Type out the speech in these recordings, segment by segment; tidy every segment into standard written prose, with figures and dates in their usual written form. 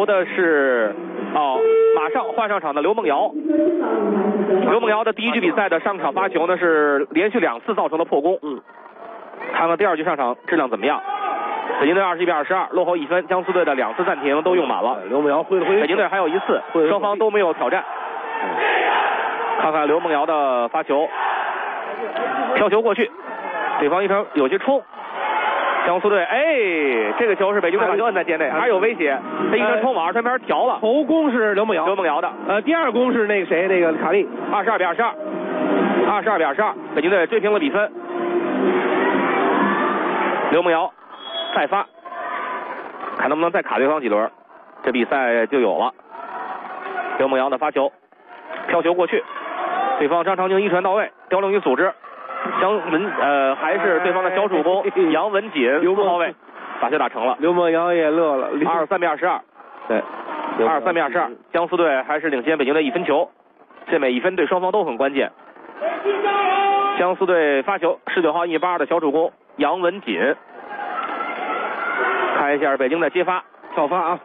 球的是马上换上场的刘梦瑶。刘梦瑶的第一局比赛的上场发球呢是连续2次造成了破功。看看第2局上场质量怎么样。北京队21比22落后1分，江苏队的2次暂停都用满了。 刘梦瑶挥了挥， 北京队还有1次，双方都没有挑战。看看刘梦瑶的发球，飘球过去，对方一传有些冲。江苏队，这个球是北京队把球摁在界内，还是有威胁。这一传冲往2传边调了。 头攻是刘梦瑶的， 第2攻是那个谁，那个卡利。 22比22，北京队追平了比分。刘梦瑶再发，看能不能再卡对方几轮，这比赛就有了。刘梦瑶的发球，飘球过去，对方张长宁一传到位，刁凌宇组织。还是对方的小主攻杨文锦4号位把球打成了。 刘梦瑶也乐了。 23比22，对，23比22，江苏队还是领先北京队1分球，这每1分对双方都很关键。江苏队发球，19号1米82的小主攻杨文锦。看一下北京的接发跳发啊，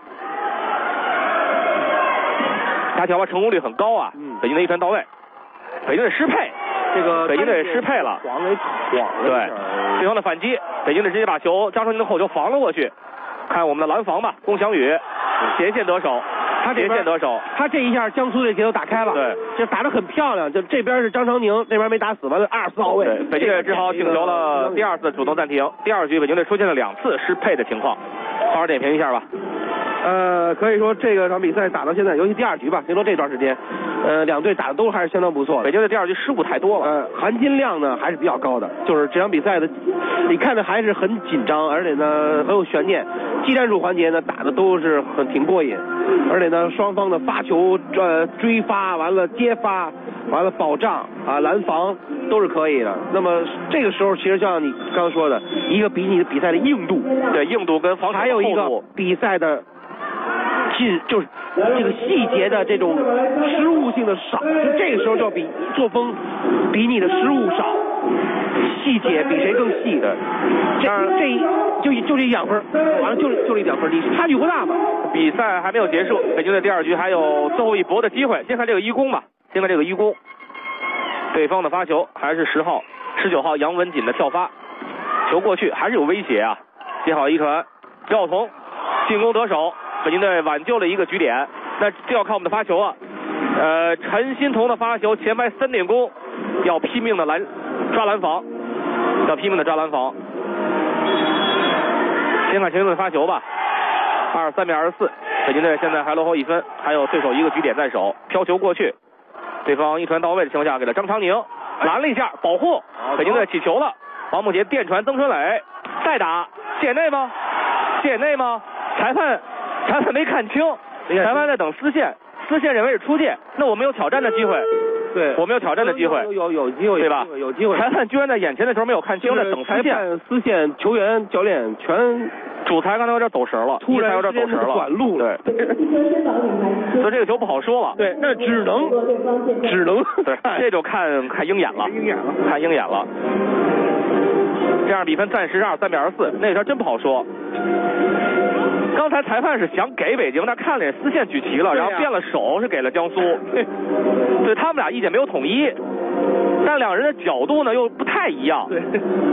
他跳发成功率很高啊。北京队一传到位，北京队失配。 这个北京队失配了， 晃了。 对，对方的反击，北京队直接把球张成宁的后球防了过去。看我们的拦防吧，龚翔宇斜线得手，他这一下江苏队节奏打开了， 对， 就打得很漂亮。就这边是张成宁，这边没打死，完了24号位。 对，北京队只好请求了第2次主动暂停。第2局北京队出现了2次失配的情况，好好点评一下吧。 可以说这个场比赛打到现在，尤其第2局吧，就说这段时间，两队打的都还是相当不错的。 北京队第2局失误太多了， 含金量呢还是比较高的。就是这场比赛的，你看着还是很紧张，而且呢很有悬念。技战术环节呢打的都是挺过瘾，而且呢双方的发球、追发，完了接发，完了保障啊、拦防都是可以的。那么这个时候，其实像你刚刚说的，一个比你的比赛的硬度， 对，硬度跟防守的厚度， 还有一个比赛的。就是这个细节的这种失误性的少，就这个时候就比作风比你的失误少，细节比谁更细的。就这1-2分，完了就这1-2分，你差距不大嘛。 比赛还没有结束，北京队第2局还有最后一搏的机会。先看这个一攻吧，对方的发球还是19号杨文锦的跳发，球过去还是有威胁啊。接好一传，赵彤进攻得手。北京队挽救了一个局点，那就要看我们的发球啊。陈欣彤的发球前排3点攻，要拼命的抓拦防。先看陈欣彤的发球吧，23比24，北京队现在还落后1分，还有对手一个局点在手。飘球过去，对方一传到位的情况下给了张长宁，拦了一下保护，北京队起球了。王梦洁电传曾春磊，再打界内吗？裁判没看清，裁判在等丝线认为是出界，那我们有挑战的机会。对，我们有挑战的机会， 有机会， 对吧？ 有机会。 裁判居然在眼前的时候没有看清，在等丝线。 丝线，球员、教练全。 主裁刚才有点走神了， 突然有点走神了，短路了。 对，所以这个球不好说了。 对，那只能。 对，这就看鹰眼了。看鹰眼了。这样比分暂时23比24，那条真不好说。刚才裁判是想给北京，但看了丝线举齐了，然后变了手是给了江苏。对，他们俩意见没有统一，但两人的角度呢又不太一样。 对。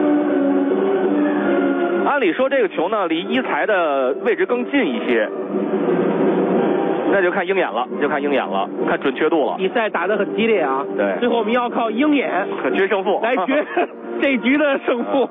按理说这个球呢离一裁的位置更近一些，那就看鹰眼了，看准确度了。 比赛打得很激烈啊， 对， 最后我们要靠鹰眼决胜负来决这局的胜负。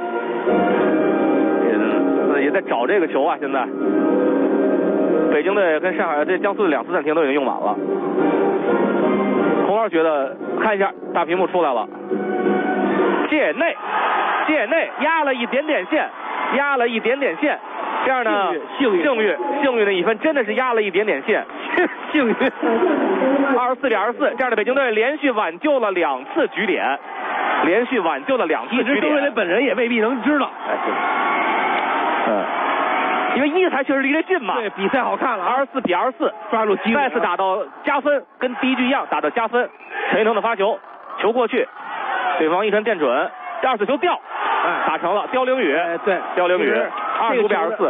也在找这个球啊，现在北京队跟上海这江苏的2次暂停都已经用满了。洪老师觉得看一下大屏幕出来了，界内压了一点点线，这样呢幸运的1分，真的是压了一点点线，幸运。24比24，这样的北京队连续挽救了2次局点，其实周瑞本人也未必能知道。 因为一裁确实离得近嘛。 对，比赛好看了。 24比24， 抓住机会， 再次打到加分，跟第1局一样打到加分。陈一腾的发球过去，对方一传电准，第2次球掉，打成了刁凌宇。 对， 刁凌宇25比24。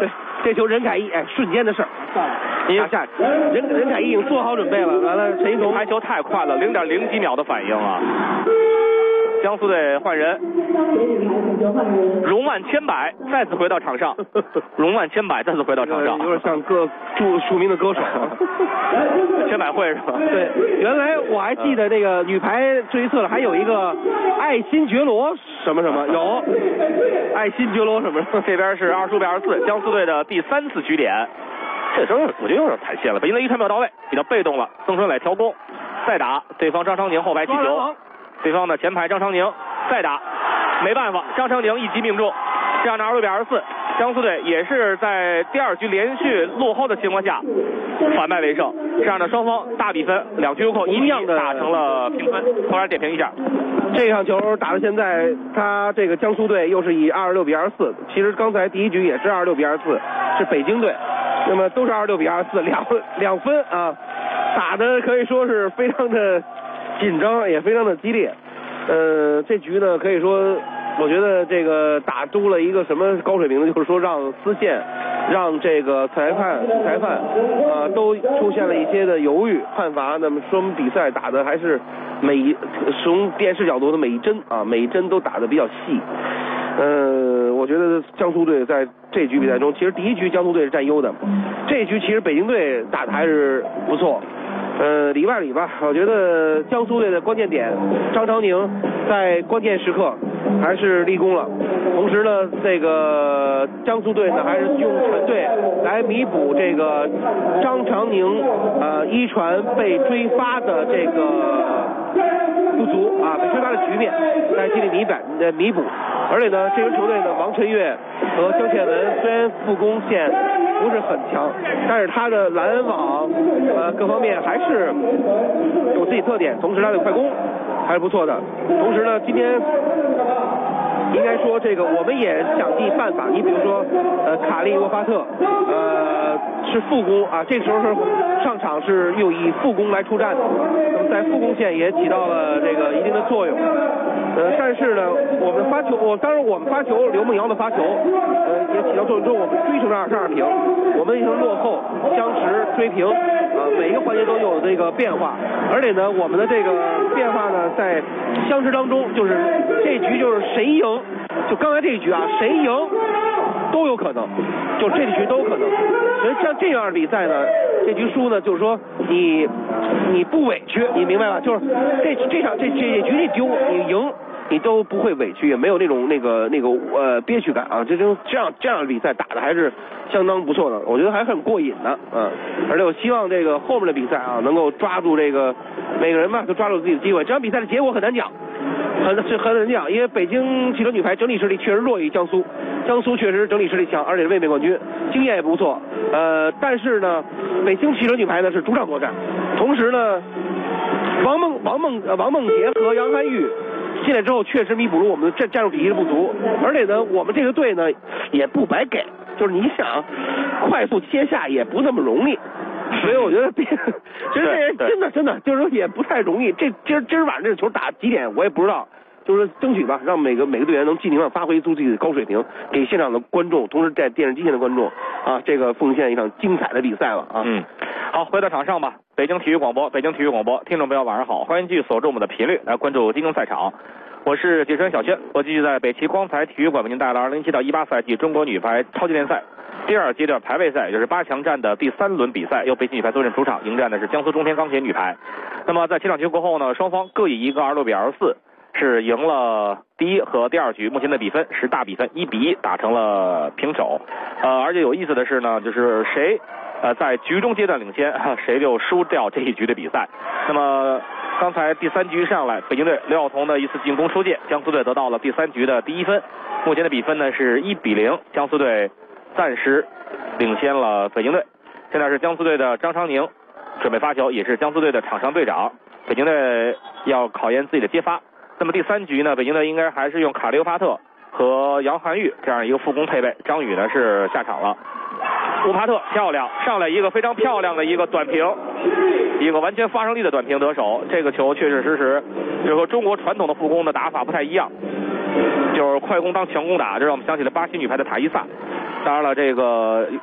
这球任凯一，哎，瞬间的事儿，下任凯一已经做好准备了，完了陈一彤排球太快了，0.0几秒的反应啊！江苏队换人，荣万千百再次回到场上，荣万千百再次回到场上， 有点像著名的歌手， 千百惠是吧？ 对，原来我还记得那个女排最次了，还有一个爱新觉罗什么什么，有爱新觉罗什么， 这边是25-24，江苏队的第3次局点。这时候我觉得有点太线了，北京队一传没有到位，比较被动了。曾春磊调攻，再打对方张昌宁后排击球，对方的前排张昌宁再打，没办法，张昌宁一击命中，这样的26-24，江苏队也是在第2局连续落后的情况下反败为胜，这样的双方大比分2局有扣一样的打成了平分。后来点评一下， 这场球打到现在，他这个江苏队又是以26-24，其实刚才第1局也是26-24，是北京队，那么都是26-24，两分啊，打的可以说是非常的紧张，也非常的激烈。这局呢，可以说，我觉得这个打出了一个什么高水平呢？就是说让司线、让这个裁判都出现了一些的犹豫判罚。那么说明比赛打的还是从电视角度的每一帧都打得比较细。我觉得江苏队在这局比赛中，其实第1局江苏队是占优的，这一局其实北京队打的还是不错。里外里吧，我觉得江苏队的关键点张昌宁在关键时刻还是立功了，同时呢，这个江苏队呢还是用全队来弥补这个张昌宁一传被追发的这个不足啊，被追发的局面来尽力弥补。而且呢，这支球队呢，王晨月和姜倩文虽然副攻线不是很强，但是他的拦网各方面还是有自己特点，同时他的快攻还是不错的。同时呢，今天应该说这个我们也想尽办法，你比如说卡利沃发特是副攻啊，这时候是上场是又以副攻来出战的，那么在副攻线也起到了这个一定的作用。但是呢，我们发球，刘梦瑶的发球，也起到作用之后，我们追求22平，我们已经落后，相持追平，每一个环节都有这个变化，而且呢，我们的这个变化呢，在相持当中，就是这局就是谁赢，就刚才这一局啊，谁赢都有可能，就这局都有可能。所以像这样的比赛呢，这局输呢，就是说你不委屈，你明白吧？就是这局你丢你赢，你都不会委屈，也没有那种憋屈感啊。这样的比赛打的还是相当不错的，我觉得还很过瘾的，而且我希望这个后面的比赛啊，能够抓住这个每个人嘛都抓住自己的机会。这场比赛的结果很难讲。很难讲，因为北京汽车女排整体实力确实弱于江苏，江苏确实整体实力强，而且是卫冕冠军，经验也不错。但是呢，北京汽车女排呢是主场作战，同时呢，王梦洁和杨涵玉进来之后，确实弥补了我们的战术体系的不足，而且呢，我们这个队呢也不白给，就是你想快速切下也不那么容易。所以我觉得，其实这人真的就是说也不太容易。今儿晚上这个球打几点我也不知道，就是争取吧，让每个队员能尽情的发挥出自己的高水平，给现场的观众，同时在电视机前的观众这个奉献一场精彩的比赛了啊。 好，回到场上吧。北京体育广播，听众朋友晚上好，欢迎继续锁住我们的频率来关注金钟赛场。我是解说员小轩，我继续在北齐光彩体育馆为您带来2017到18赛季中国女排超级联赛第2阶段排位赛，也就是8强战的第3轮比赛，由北京女排坐镇主场迎战的是江苏中天钢铁女排。那么在前2局过后呢，双方各以一个26-24是赢了第1和第2局，目前的比分是大比分1-1打成了平手。而且有意思的是呢，就是谁在局中阶段领先，谁就输掉这一局的比赛。那么刚才第3局上来，北京队刘晓彤的一次进攻出界，江苏队得到了第3局的第1分，目前的比分呢是1-0，江苏队暂时领先了北京队。现在是江苏队的张昌宁准备发球，也是江苏队的场上队长。北京队要考验自己的接发。那么第3局呢，北京队应该还是用卡利欧帕特和杨涵玉这样一个副攻配备。张宇呢是下场了。乌帕特漂亮，上来一个非常漂亮的一个短平，一个完全发生力的短平得手。这个球确确实实就是和中国传统的副攻的打法不太一样，就是快攻当强攻打，这让我们想起了巴西女排的塔伊萨。当然了，这个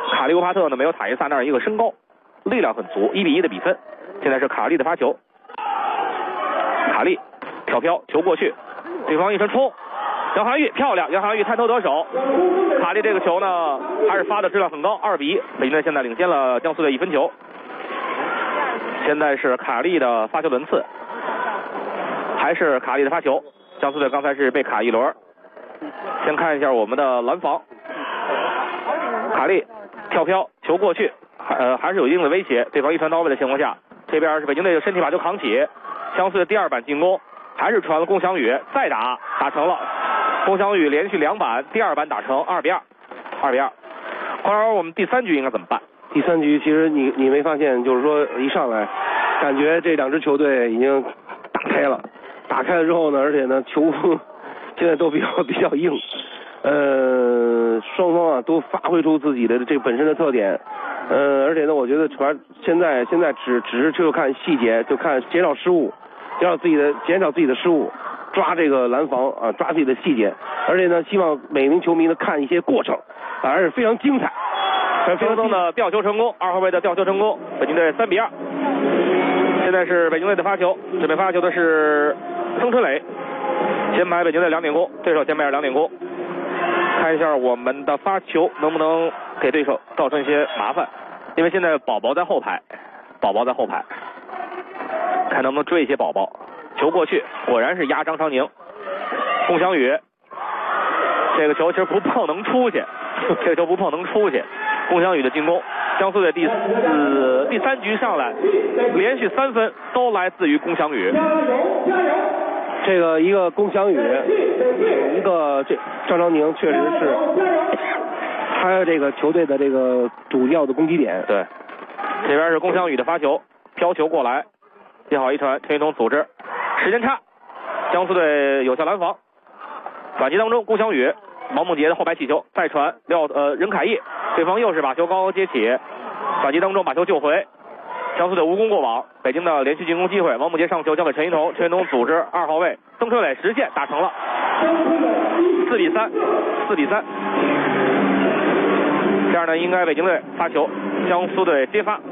卡利乌帕特呢没有塔伊萨那样一个身高，力量很足，1-1的比分。现在是卡利的发球，卡利跳飘球过去，对方一伸冲，杨涵玉漂亮，杨涵玉探头得手。卡利这个球呢还是发的质量很高，2-1，北京队现在领先了江苏队1分球。现在是卡利的发球轮次，还是卡利的发球。江苏队刚才是被卡一轮。先看一下我们的拦防，卡利跳飘球过去，还是有一定的威胁，对方一传到位的情况下，这边是北京队的身体把球扛起。江苏的第2板进攻还是传了龚翔宇，再打成了，龚翔宇连续2板，第2板打成2-2。黄老师，我们第3局应该怎么办？ 第3局其实你没发现，就是说一上来感觉这2支球队已经打开了之后呢，而且呢球风现在都比较硬，双方啊都发挥出自己的这本身的特点，而且呢我觉得现在只看细节，就看减少失误，减少自己的失误，抓这个拦防啊，抓自己的细节，而且呢希望每名球迷呢看一些过程，而且非常精彩。 周东的吊球成功，2号位的吊球成功，北京队3-2。现在是北京队的发球，准备发球的是曾春磊，先埋北京队2点攻，对手先埋2点攻。看一下我们的发球能不能给对手造成一些麻烦，因为现在宝宝在后排，看能不能追一些宝宝。球过去，果然是压张常宁，龚翔宇，这个球其实不碰能出去，龚翔宇的进攻，江苏队第3局上来连续3分都来自于龚翔宇。 这个一个龚翔宇，一个张常宁，确实是他这个球队的这个主要的攻击点。 对，这边是龚翔宇的发球，飘球过来，接好一传，陈一彤组织，时间差，江苏队有效拦防。反击当中，龚翔宇、毛梦杰的后排起球，再传任凯毅，对方又是把球高高接起，反击当中把球救回，江苏队无功过网。北京的连续进攻机会，王梦杰上球交给陈一彤，陈一彤组织2号位曾春磊实现打成了4-3。这样呢，应该北京队发球，江苏队接发。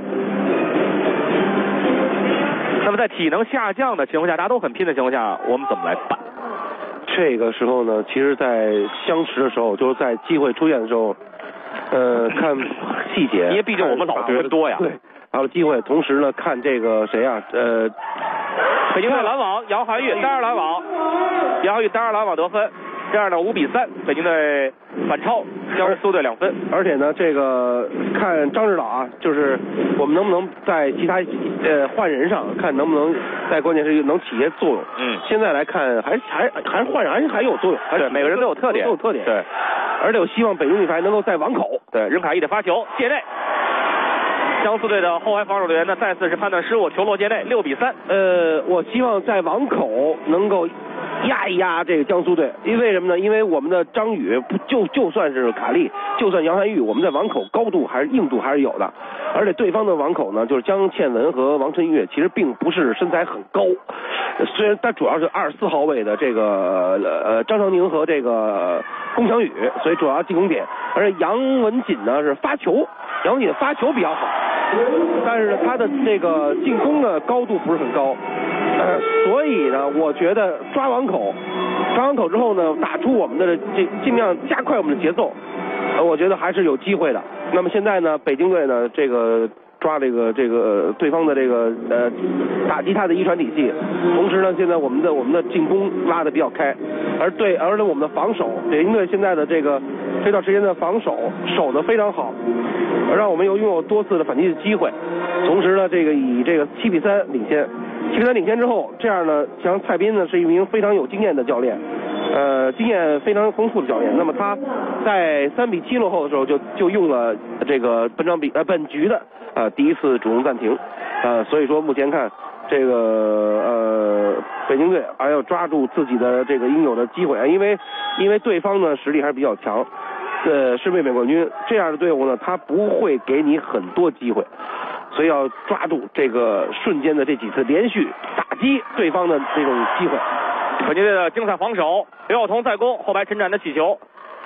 那么在体能下降的情况下，大家都很拼的情况下，我们怎么来办？ 这个时候呢，其实在相持的时候，就是在机会出现的时候，看细节， 因为毕竟我们老队多呀。 对，还有机会，同时呢看这个谁啊， 北京队拦网，杨涵玉单人拦网，杨涵玉单人拦网得分，这样呢5-3，北京队反超江苏队2分。 而且呢，这个看张指导啊，就是我们能不能在其他换人上看能不能在关键时能起些作用。现在来看还是换人还有作用， 对，每个人都有特点，对， 而且我希望北京女排能够在网口， 对，任凯毅的发球界内。江苏队的后排防守队员呢，再次是判断失误，球落界内，6-3。 我希望在网口能够压一压这个江苏队，因为什么呢？因为我们的张宇就算是卡利，就算杨涵玉，我们在网口高度还是硬度还是有的。而且对方的网口呢，就是江倩雯和王晨月，其实并不是身材很高，虽然但主要是24号位的这个张常宁和这个龚翔宇，所以主要进攻点。而且杨文锦呢是发球，杨文锦发球比较好，但是他的这个进攻的高度不是很高，所以呢，我觉得抓网口之后呢，打出我们的尽量加快我们的节奏，我觉得还是有机会的。那么现在呢，北京队呢，这个抓这个对方的这个打击他的一传体系，同时呢，现在我们的进攻拉得比较开，而且我们的防守，北京队现在的这段时间的防守守得非常好，让我们拥有多次的反击的机会。同时呢，以7-3领先。7-3领先之后，这样呢，像蔡斌呢是一名非常有经验的教练，经验非常丰富的教练。那么他在3-7落后的时候就用了这个本局的第一次主动暂停，所以说目前看这个北京队还要抓住自己的这个应有的机会，因为对方呢实力还是比较强，是卫冕冠军，这样的队伍呢他不会给你很多机会。所以要抓住这个瞬间的这几次连续打击对方的这种机会。 北京队的精彩防守，刘晓彤在攻，后排陈展的起球，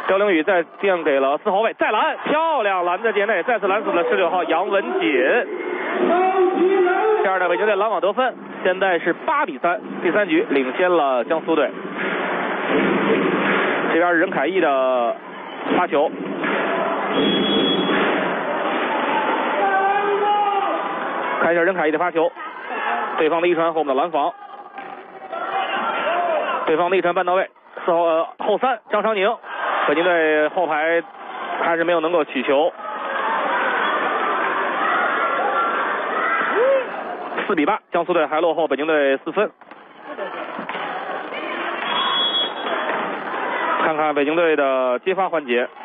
刁凌宇再垫给了4号位，再拦，漂亮，拦在界内，再次拦死了16号杨文锦。这样的北京队拦网得分，现在是8比3，第3局领先了江苏队。这边任凯毅的发球，看一下任凯毅的发球，对方的一传后面的拦防，对方的一传半到位，4号后3张常宁，北京队后排还是没有能够取球。4比8，江苏队还落后北京队4分。看看北京队的接发环节，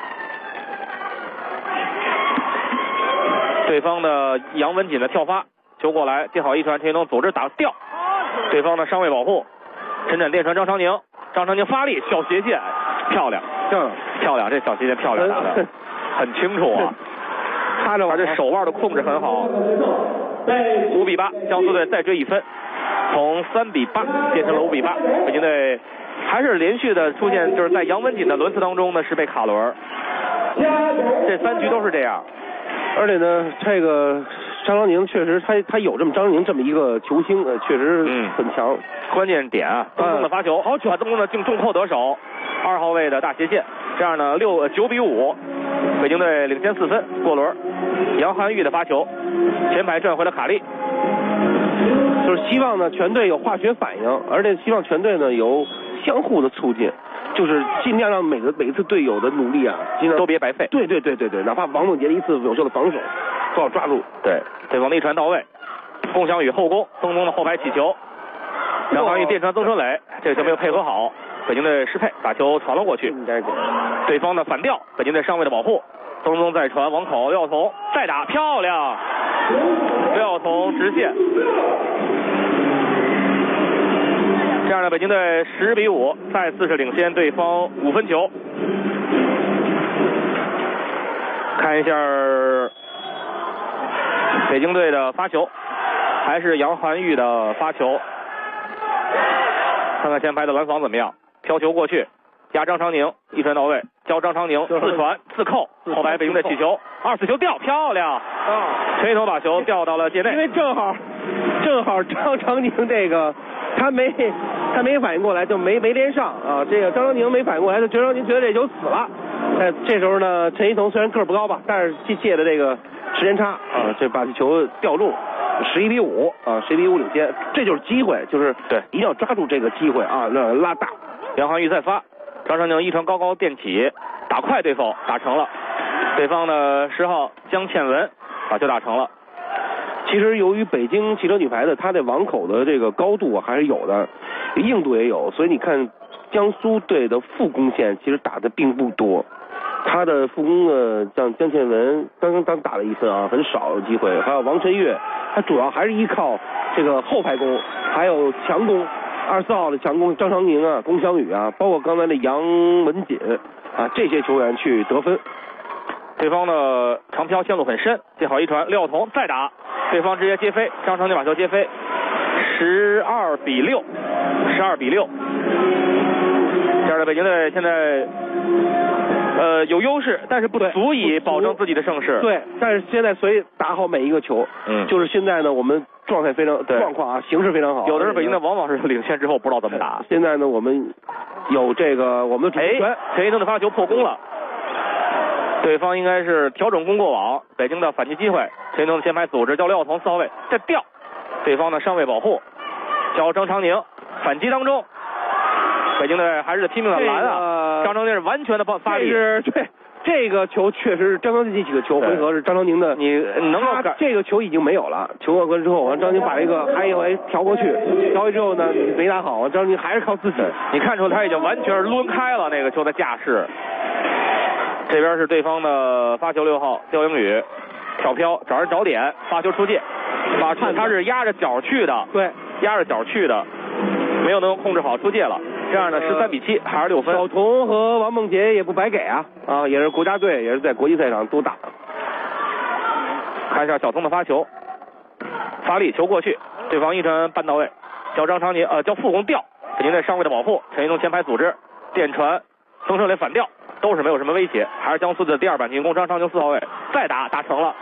对方的杨文锦的跳发球过来，接好一传，陈一东组织打掉，对方的上位保护，伸展电传张常宁，张常宁发力小斜线，漂亮，漂亮，这小斜线漂亮打的很清楚啊，他这手腕的控制很好。5比8，江苏队再追1分，从3比8变成了5比8。北京队还是连续的出现，就是在杨文锦的轮次当中呢是被卡轮，这3局都是这样。 而且呢，这个张常宁确实他有张常宁这么一个球星，确实很强。 关键点啊，曾东的发球，好球，曾东的竟重扣得手，2号位的大斜线，这样呢9比5，北京队领先4分，过轮。杨涵玉的发球，前排转回了卡利， 就是希望呢全队有化学反应，而且希望全队呢有相互的促进，就是尽量让每一次队友的努力啊，尽量都别白费。 对，哪怕王梦洁的一次有效的防守都要抓住。 对方的一传到位，龚翔宇后攻，曾东的后排起球，杨涵玉电传曾春磊，这个球没有配合好，北京队失配，把球传了过去。对方的反吊，北京队上位的保护，曾东再传网口，廖彤再打，漂亮，廖彤直线。这样的北京队10比5，再次是领先对方5分球。看一下北京队的发球，还是杨涵玉的发球。看看前排的拦防怎么样，飘球过去，压张常宁，一传到位，教张常宁自传自扣，后排北京队起球，2次球吊，漂亮，陈一彤把球吊到了界内。 因为正好张常宁这个他没反应过来，就没连上啊。这个张常宁没反应过来，就张常宁觉得这球死了。这时候呢，陈一彤虽然个儿不高吧，但是借的这个时间差啊，这把球吊中，11比5啊，11比5领先，这就是机会，就是对， 一定要抓住这个机会啊，让拉大。 杨涵玉再发，张常宁一传高垫起，打快对否，打成了。对方的10号江倩文把球打成了。 其实由于北京汽车女排的她的网口的这个高度还是有的，硬度也有，所以你看江苏队的副攻线其实打的并不多。他的副攻的像江倩文刚打了1分啊，很少有机会。还有王晨月，他主要还是依靠这个后排攻，还有强攻。24号的强攻张常宁啊、龚翔宇啊，包括刚才的杨文锦啊，这些球员去得分。 对方的长飘线路很深，接好一传，廖彤再打，对方直接接飞，张常宁把球接飞，12比6。这样的北京队现在有优势，但是不足以保证自己的胜势。 对，但是现在所以打好每一个球，就是现在呢我们状态非常状况啊，形势非常好。 有的是北京队往往是领先之后不知道怎么打。 现在呢我们有这个我们的主动权， 陈一东的发球破功了，对方应该是调整攻过网，北京的反击机会，陈一东的前排组织叫廖彤4号位再吊，对方的上位保护，叫张常宁反击当中，北京队还是拼命的拦啊，张常宁是完全的发力。 对，这个球确实是张常宁这几个球回合是张常宁的， 你能够这个球已经没有了，球过之后，张常宁把这个还一回调过去，调过去之后呢没打好，张常宁还是靠自己。 你看出他已经完全抡开了那个球的架势。这边是对方的发球6号刁凌宇，挑飘找人找点，发球出界，他是压着脚去的， 对， 压着脚去的，没有能够控制好出界了。这样呢13比7，还是6分。 小童和王梦洁也不白给啊，也是国家队，也是在国际赛上都打。 看一下小童的发球，发力球过去，对方一传半到位，叫张常宁叫副攻吊，北京队上位的保护，陈一东前排组织电传，曾胜磊反吊， 都是没有什么威胁。还是江苏的第二板进攻，张昌宁4号位再打成了。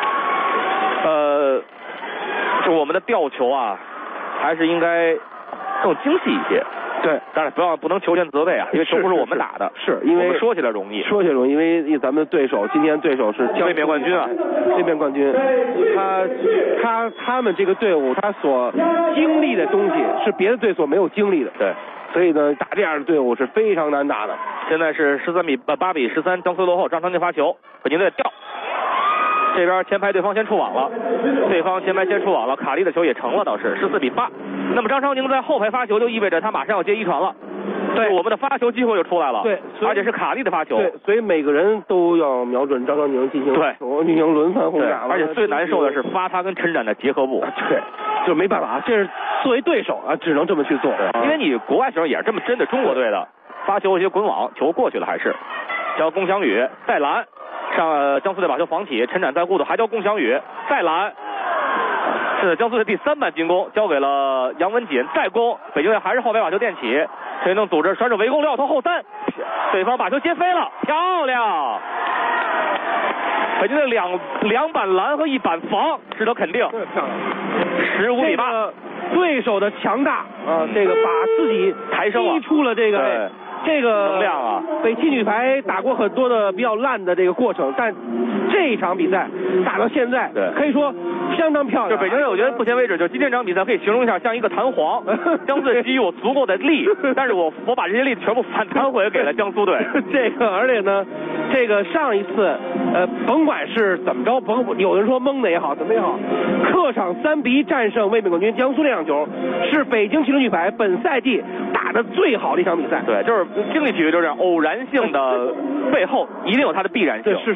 就我们的吊球啊，还是应该更精细一些。 对， 当然不能求全责备啊，因为球不是我们打的， 是因为我们说起来容易， 因为咱们对手今天对手是卫冕冠军啊， 卫冕冠军，他们这个队伍他所经历的东西是别的队所没有经历的， 对， 所以呢打这样的队伍是非常难打的。 现在是8比13，江苏落后，张昌宁发球，北京队掉。这边前排对方先出网了，卡利的球也成了，倒是14比8。那么张昌宁在后排发球，就意味着他马上要接一传了。对，我们的发球机会就出来了。 对， 而且是卡利的发球。 对，所以每个人都要瞄准张昌宁进行轮番轰炸。 而且最难受的是发他跟陈展的结合部。 对，就没办法，这是作为对手啊，只能这么去做。 因为你国外时候也是这么针对中国队的，发球一些滚网，球过去了还是。叫龚翔宇再拦。上江苏队把球防起，陈展在顾的还叫龚翔宇再拦，是江苏队第3板进攻，交给了杨文锦再攻，北京队还是后排把球垫起，陈能组织甩手围攻，撂头后3，对方把球接飞了，漂亮！北京队两板拦和1板防，值得肯定。15比8， 对手的强大啊，这个把自己抬升了， 逼出了这个能量啊！ 北汽女排打过很多的比较烂的这个过程，但这一场比赛打到现在， 对， 可以说相当漂亮。 就北京队，我觉得目前为止，就今天这场比赛可以形容一下，像一个弹簧，江苏队给予我足够的力，但是我把这些力全部反弹回给了江苏队。 而且呢，这个上一次，甭管是怎么着，有人说蒙的也好，怎么也好，客场3比1战胜卫冕冠军江苏这场球，是北京汽车女排本赛季打的最好的一场比赛。 对，就是竞技体育就是这样，偶然性的背后一定有它的必然性。 是。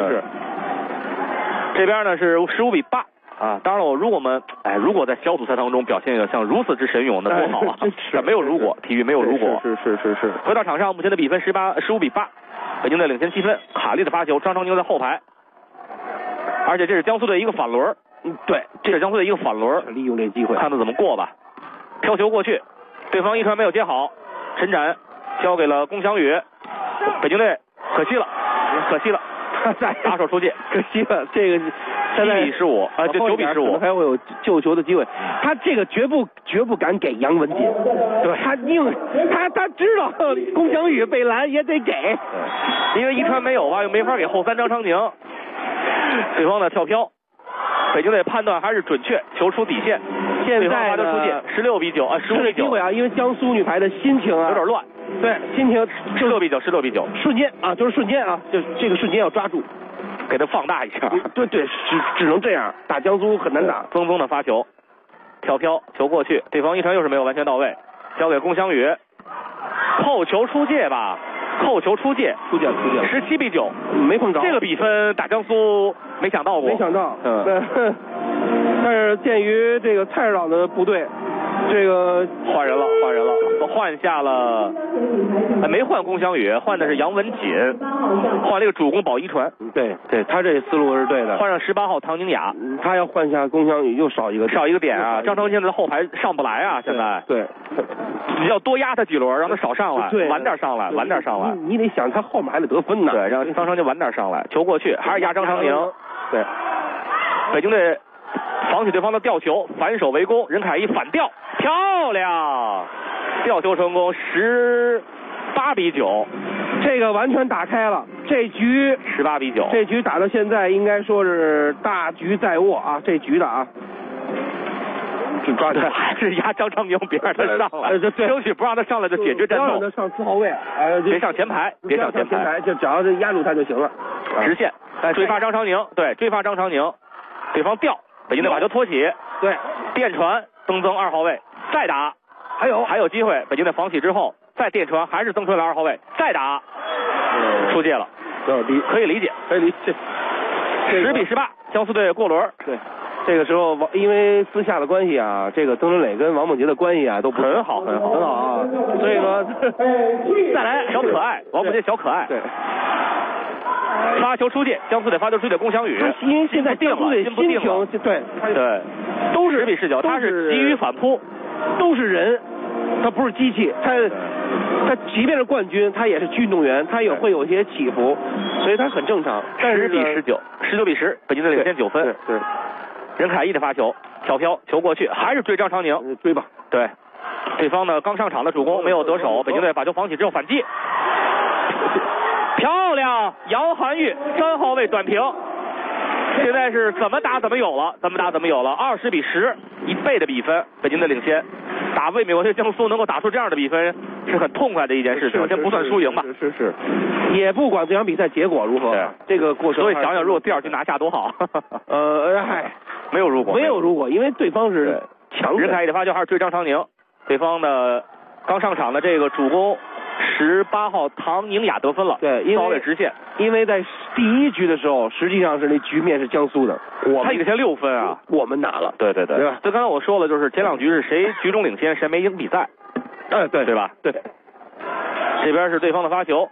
这边呢是15比8啊，当然了，如果在小组赛当中表现像如此之神勇，那多好啊！但没有如果，体育没有如果。 是。 回到场上，目前的比分15比8，北京队领先7分。卡利的发球，张昌宁在后排，而且这是江苏队一个反轮。 对， 这是江苏队一个反轮， 利用这机会， 看他怎么过吧。飘球过去，对方一传没有接好，陈展交给了龚翔宇，北京队可惜了，打手出界， 可惜了，这个 7比15啊，这9比15， 还会有救球的机会。他这个绝不敢给杨文锦，对，他知道龚翔宇被拦也得给， 因为一传没有啊，又没法给后3张昌宁。对方的跳飘，北京队判断还是准确，球出底线。现在的16比9啊，15比9。机会啊，因为江苏女排的心情啊有点乱。 对，心情 16比9， 瞬间啊，就是瞬间啊，就这个瞬间要抓住， 给他放大一下。 对，只能这样，打江苏很难打。 曾宗的发球，跳飘球过去，对方一传又是没有完全到位，交给龚翔宇，扣球出界吧，出界，17比9， 没碰着。 这个比分打江苏没想到过， 但是鉴于这个蔡指导的部队，这个换人了，换下了，没换龚翔宇，换的是杨文锦，换了一个主攻保一传。 对，他这思路是对的。 换上18号唐宁雅， 他要换下龚翔宇又少一个点啊。张昌宁现在后排上不来啊，现在。对，你要多压他几轮，让他少上来，晚点上来。 你得想他后面还得得分呢。 对，让张昌宁晚点上来，球过去还是压张昌宁。对，北京队防起对方的吊球，反手围攻，任凯一反吊，漂亮，吊球成功，18比9， 这个完全打开了，这局 18比9， 这局打到现在应该说是大局在握啊，这局的啊， 抓的还是压张昌宁，别让他上来，争取不让他上来就解决战斗， 不让他上4号位， 别上前排， 就只要是压住他就行了， 直线追发张昌宁，对方吊。北京队把球拖起， 对， 电传曾2号位，再打，还有机会。北京队防起之后，再电传，还是曾春来2号位，再打，出界了，可以理解。10比18，江苏队过轮。 对，这个时候因为私下的关系啊，这个曾春磊跟王梦洁的关系啊都不很好啊，所以说再来小可爱，王梦洁小可爱。对。发球出界，江苏队发球出界，龚翔宇。 因为现在江苏队心情对， 都是10比19，他是急于反扑， 都是人，他不是机器，他他即便是冠军，他也是运动员，他也会有一些起伏，所以他很正常。但是 10比19， 19比10，北京队领先9分。 对， 任凯毅的发球，挑飘球过去，还是追张常宁， 追吧。 对，对方呢刚上场的主攻没有得手，北京队把球防起之后反击，漂亮，杨涵玉3号位短平。现在是怎么打怎么有了，20比10，1倍的比分，北京队领先。打魏美国队江苏能够打出这样的比分是很痛快的一件事情，这不算输赢吧？ 是，也不管这场比赛结果如何，这个过程。 所以想想，如果第2局拿下多好。没有如果， 因为对方是强。 任凯毅的发球还是追张常宁，对方的刚上场的这个主攻18号唐宁雅得分了， 对，4 号位直线。 因为在第1局的时候，实际上是那局面是江苏的， 他领先6分啊， 我们拿了。对吧？ 就刚才我说了，就是前2局是谁局中领先，谁没赢比赛。对吧？对。这边是对方的发球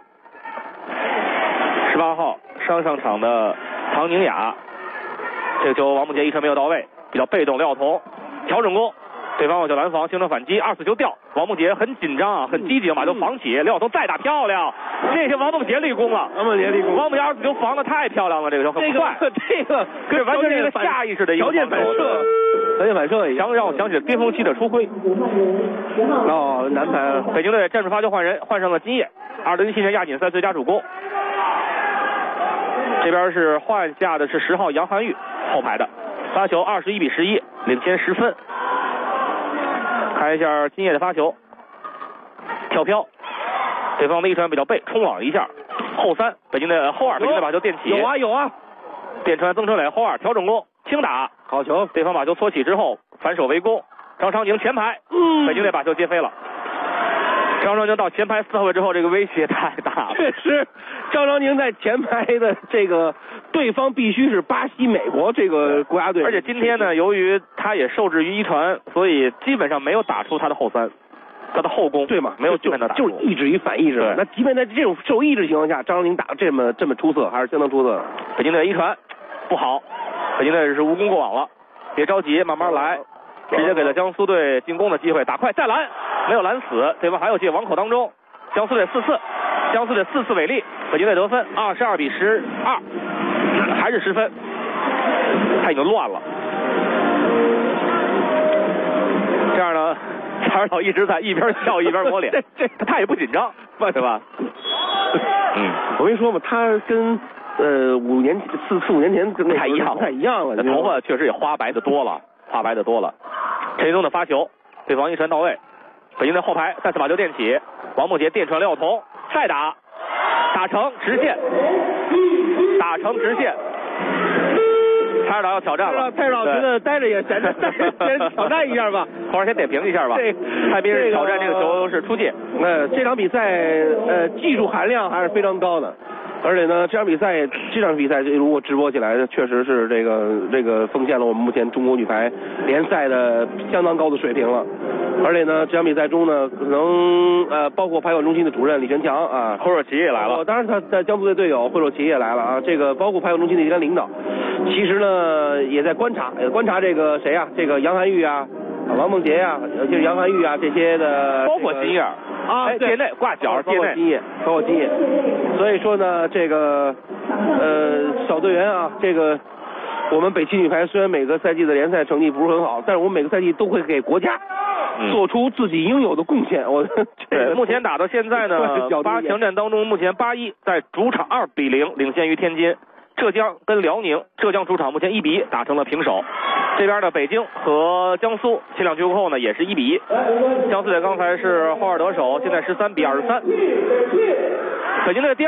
，18号上场的唐宁雅，这个球王梦洁一传没有到位，比较被动。廖彤调整攻，对方有球拦防，形成反击，2次球掉，王梦洁很紧张啊，很积极，把球防起。廖彤再打漂亮，这是王梦洁立功了。王梦洁2次球防的太漂亮了，这个球很快。这完全是一个下意识的一个条件反射， 让我想起了巅峰期的初辉。 男排北京队战术发球换人，换上了金叶，2017年亚锦赛最佳主攻。这边是换下的是10号杨涵玉，后排的发球21比11，领先10分。看一下金叶的发球，跳飘，对方的一传比较背，冲网一下，后3，北京队后2，北京队把球垫起。 有啊， 电传曾春磊后2调整攻，轻打， 好球， 对方把球搓起之后反手围攻，张常宁前排，北京队把球接飞了。张常宁到前排4号位之后，这个威胁太大了。 确实，张常宁在前排的这个对方必须是巴西、美国这个国家队。 而且今天呢，由于他也受制于一传，所以基本上没有打出他的后3，他的后攻。 对嘛？ 没有基本的打出。 就是抑制与反抑制。那即便在这种受抑制情况下，张常宁打得这么出色，还是相当出色。 北京队一传不好，北京队是无功过网了，别着急，慢慢来。直接给了江苏队进攻的机会，打快再拦，没有拦死，对方还有进网口当中。江苏队4次违例，北京队得分22比12，还是10分，他已经乱了。这样呢，查尔导一直在一边笑一边抹脸，他也不紧张，对吧？ 我跟你说嘛，他跟4、5年前跟不太一样了， 头发确实也花白的多了。陈一东的发球，对方一传到位，北京队后排再次把球垫起，王梦洁电传廖彤，再打成直线，蔡指导要挑战了。 蔡指导觉得待着也闲着，先挑战一下吧。 后边先点评一下吧。蔡斌是挑战这个球是出界。 这场比赛技术含量还是非常高的。而且呢，这场比赛如果直播起来，确实是这个奉献了我们目前中国女排联赛的相当高的水平了。而且呢，这场比赛中呢，可能包括排管中心的主任李全强啊， 霍若琪也来了。 当然他的江苏队队友霍若琪也来了啊。这个包括排管中心的一些领导，其实呢也在观察这个谁啊，这个杨涵玉啊。王梦洁呀，就是杨涵玉啊，这些的， 包括金叶啊，界内挂角， 包括金叶，所以说呢，这个小队员啊，这个我们北汽女排虽然每个赛季的联赛成绩不是很好，但是我们每个赛季都会给国家做出自己应有的贡献。 对，目前打到现在呢，8强战当中，目前8-1在主场2比0领先于天津。浙江跟辽宁，浙江主场目前1比1打成了平手。这边的北京和江苏前2局过后呢也是1比1。江苏队刚才是后2得手，现在13比23。北京队第